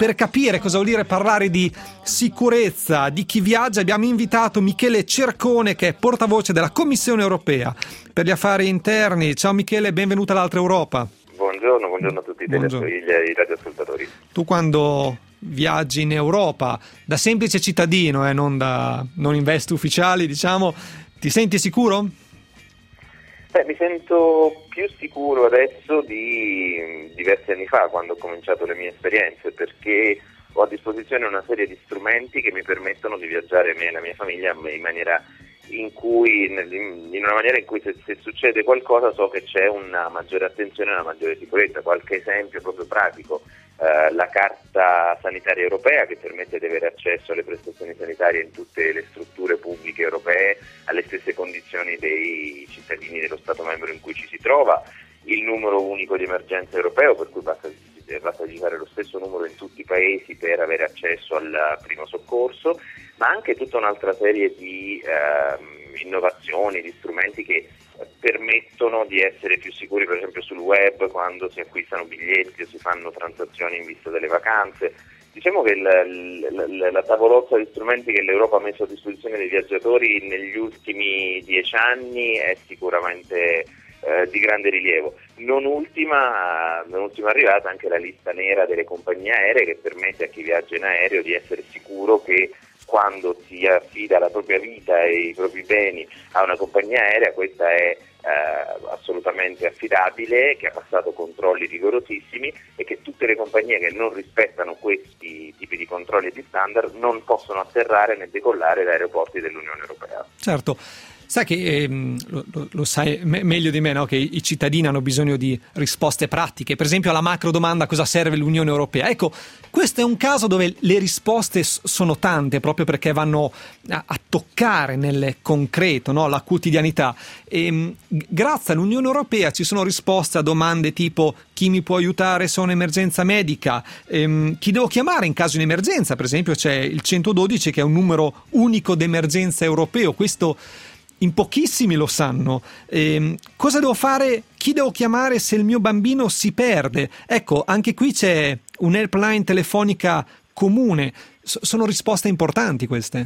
per capire cosa vuol dire parlare di sicurezza di chi viaggia abbiamo invitato Michele Cercone, che è portavoce della Commissione europea per gli affari interni. Ciao Michele, benvenuto all'Altra Europa. Buongiorno a tutti i radioascoltatori. Tu quando viaggi in Europa, da semplice cittadino, non in vesti ufficiali, diciamo, ti senti sicuro? Mi sento più sicuro adesso di diversi anni fa, quando ho cominciato le mie esperienze, perché ho a disposizione una serie di strumenti che mi permettono di viaggiare me e la mia famiglia in una maniera in cui se succede qualcosa so che c'è una maggiore attenzione e una maggiore sicurezza. Qualche esempio proprio pratico: la carta sanitaria europea, che permette di avere accesso alle prestazioni sanitarie in tutte le strutture pubbliche europee alle stesse condizioni dei cittadini dello Stato membro in cui ci si trova, il numero unico di emergenza europeo, per cui basta digitare lo stesso numero in tutti i paesi per avere accesso al primo soccorso, ma anche tutta un'altra serie di innovazioni, di strumenti che permettono di essere più sicuri, per esempio sul web, quando si acquistano biglietti o si fanno transazioni in vista delle vacanze. Diciamo che la tavolozza di strumenti che l'Europa ha messo a disposizione dei viaggiatori negli ultimi 10 anni è sicuramente di grande rilievo. Non ultima arrivata anche la lista nera delle compagnie aeree, che permette a chi viaggia in aereo di essere sicuro che quando si affida la propria vita e i propri beni a una compagnia aerea, questa è assolutamente affidabile, che ha passato controlli rigorosissimi e che tutte le compagnie che non rispettano questi tipi di controlli e di standard non possono atterrare né decollare da aeroporti dell'Unione Europea. Certo. Sai che lo sai meglio di me, no? Che i cittadini hanno bisogno di risposte pratiche. Per esempio alla macro domanda cosa serve l'Unione Europea. Ecco, questo è un caso dove le risposte sono tante, proprio perché vanno a toccare nel concreto, no? La quotidianità. E grazie all'Unione Europea ci sono risposte a domande tipo: chi mi può aiutare se ho un'emergenza medica? Chi devo chiamare in caso di emergenza? Per esempio c'è il 112, che è un numero unico d'emergenza europeo. Questo in pochissimi lo sanno. Cosa devo fare? Chi devo chiamare se il mio bambino si perde? Ecco, anche qui c'è un'helpline telefonica comune. Sono risposte importanti queste.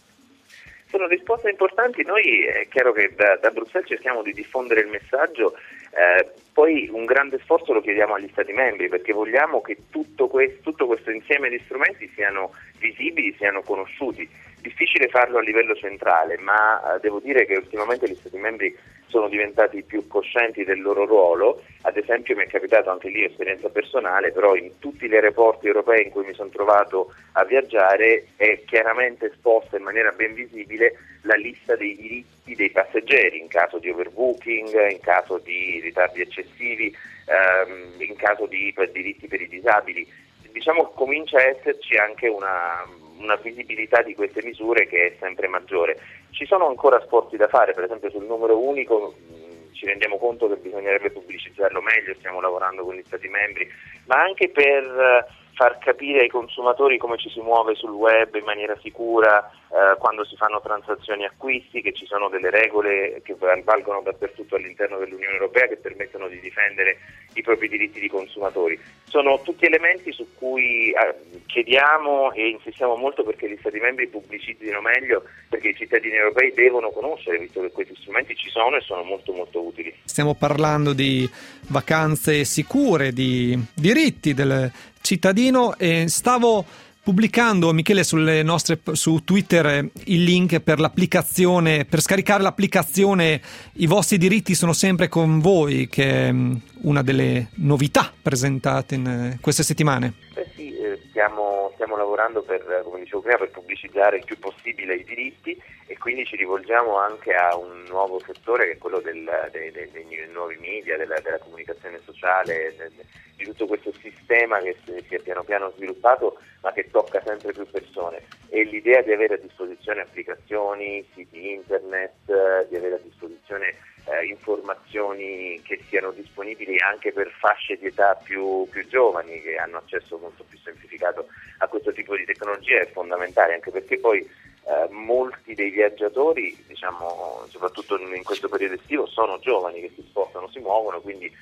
Sono risposte importanti. Noi è chiaro che da Bruxelles cerchiamo di diffondere il messaggio, poi un grande sforzo lo chiediamo agli Stati membri, perché vogliamo che tutto questo insieme di strumenti siano visibili, siano conosciuti. Difficile farlo a livello centrale, ma devo dire che ultimamente gli Stati membri sono diventati più coscienti del loro ruolo. Ad esempio mi è capitato anche lì, esperienza personale, però in tutti gli aeroporti europei in cui mi sono trovato a viaggiare è chiaramente esposta in maniera ben visibile la lista dei diritti dei passeggeri in caso di overbooking, in caso di ritardi eccessivi, in caso di diritti per i disabili. Diciamo comincia a esserci anche una visibilità di queste misure che è sempre maggiore. Ci sono ancora sforzi da fare, per esempio sul numero unico ci rendiamo conto che bisognerebbe pubblicizzarlo meglio, stiamo lavorando con gli Stati membri, ma anche per far capire ai consumatori come ci si muove sul web in maniera sicura, quando si fanno transazioni e acquisti, che ci sono delle regole che valgono dappertutto all'interno dell'Unione Europea che permettono di difendere i propri diritti di consumatori. Sono tutti elementi su cui chiediamo e insistiamo molto perché gli Stati membri pubblicizzino meglio, perché i cittadini europei devono conoscere, visto che questi strumenti ci sono e sono molto molto utili. Stiamo parlando di vacanze sicure, di diritti del cittadino, e stavo pubblicando, Michele, su Twitter il link per l'applicazione, per scaricare l'applicazione I vostri diritti sono sempre con voi, che è una delle novità presentate in queste settimane. Sì, stiamo lavorando come dicevo prima, per pubblicizzare il più possibile i diritti, e quindi ci rivolgiamo anche a un nuovo settore che è quello dei nuovi media, della comunicazione sociale, di tutto questo sistema che si è piano piano sviluppato ma che tocca sempre più persone, e l'idea di avere a disposizione applicazioni, siti internet, di avere a disposizione informazioni che siano disponibili anche per fasce di età più giovani, che hanno accesso molto più semplificato a questo tipo di tecnologia, è fondamentale, anche perché poi molti dei viaggiatori, diciamo soprattutto in questo periodo estivo, sono giovani che si spostano, si muovono, quindi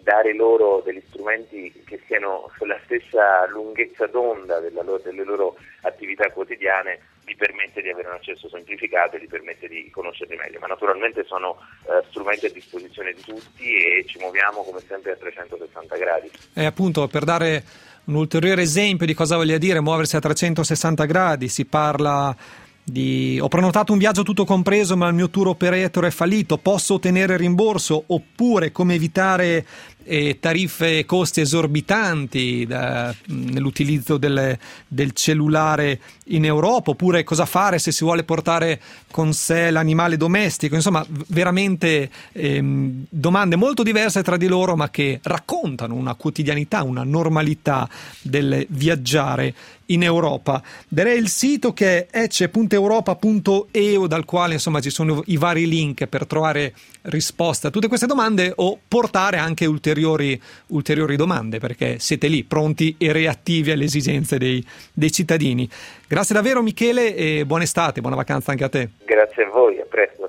dare loro degli strumenti che siano sulla stessa lunghezza d'onda delle loro attività quotidiane gli permette di avere un accesso semplificato e gli permette di conoscerli meglio, ma naturalmente sono strumenti a disposizione di tutti e ci muoviamo come sempre a 360 gradi. E appunto, per dare un ulteriore esempio di cosa voglia dire muoversi a 360 gradi, si parla di ho prenotato un viaggio tutto compreso ma il mio tour operator è fallito, posso ottenere rimborso, oppure come evitare tariffe e costi esorbitanti nell'utilizzo del cellulare in Europa, oppure cosa fare se si vuole portare con sé l'animale domestico. Insomma, veramente domande molto diverse tra di loro, ma che raccontano una quotidianità, una normalità del viaggiare in Europa. Darei il sito che è ecce.europa.eu, dal quale insomma ci sono i vari link per trovare risposte a tutte queste domande o portare anche ulteriori domande, perché siete lì pronti e reattivi alle esigenze dei cittadini. Grazie davvero Michele e buona estate, buona vacanza anche a te. Grazie a voi, a presto.